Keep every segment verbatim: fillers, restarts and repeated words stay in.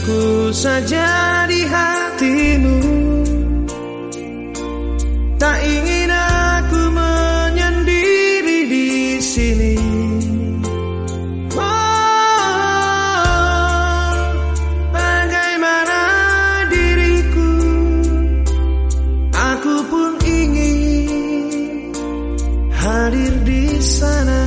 Biarku saja di hatimu, tak ingin aku menyendiri di sini. Oh, bagaimana diriku, aku pun ingin hadir di sana.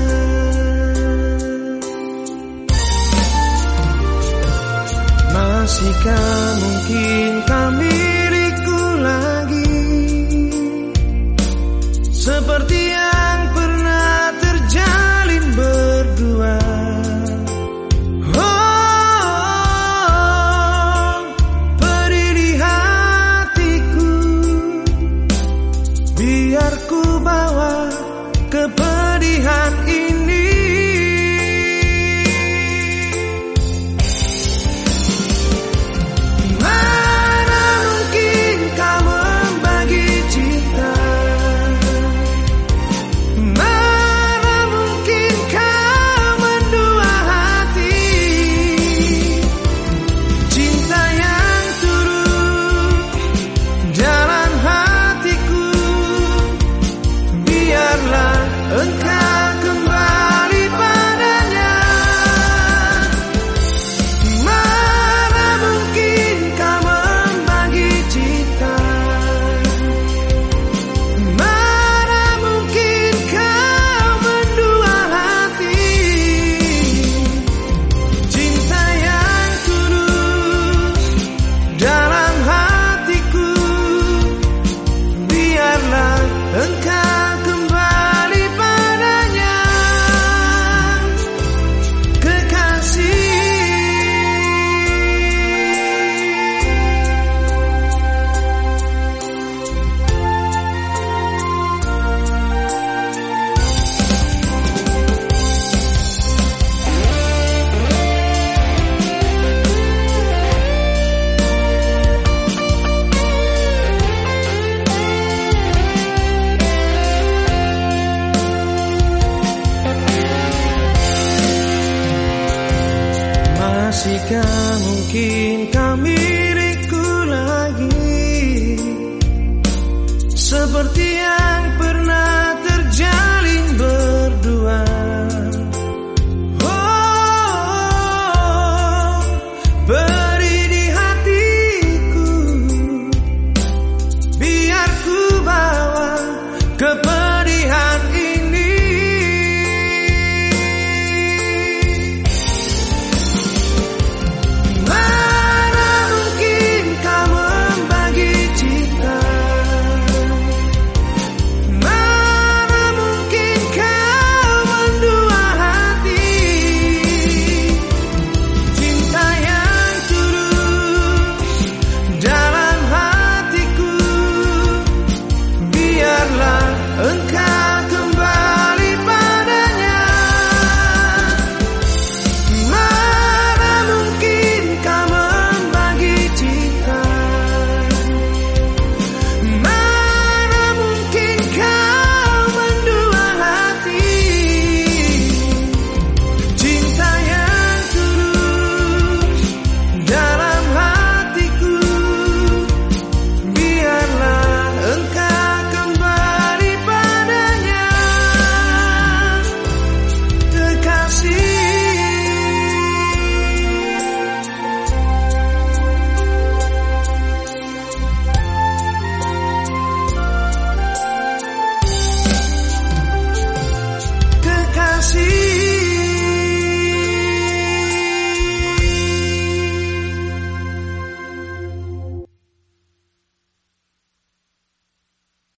Masihkah mungkin kau milikku lagi, seperti yang pernah terjalin berdua. Oh, beri di hatiku, biar ku bawa kepedihan ini. Masihkah mungkin kau milikku lagi, seperti yang pernah terjalin berdua. Oh, beri di hatiku, biar ku bawa kepedihan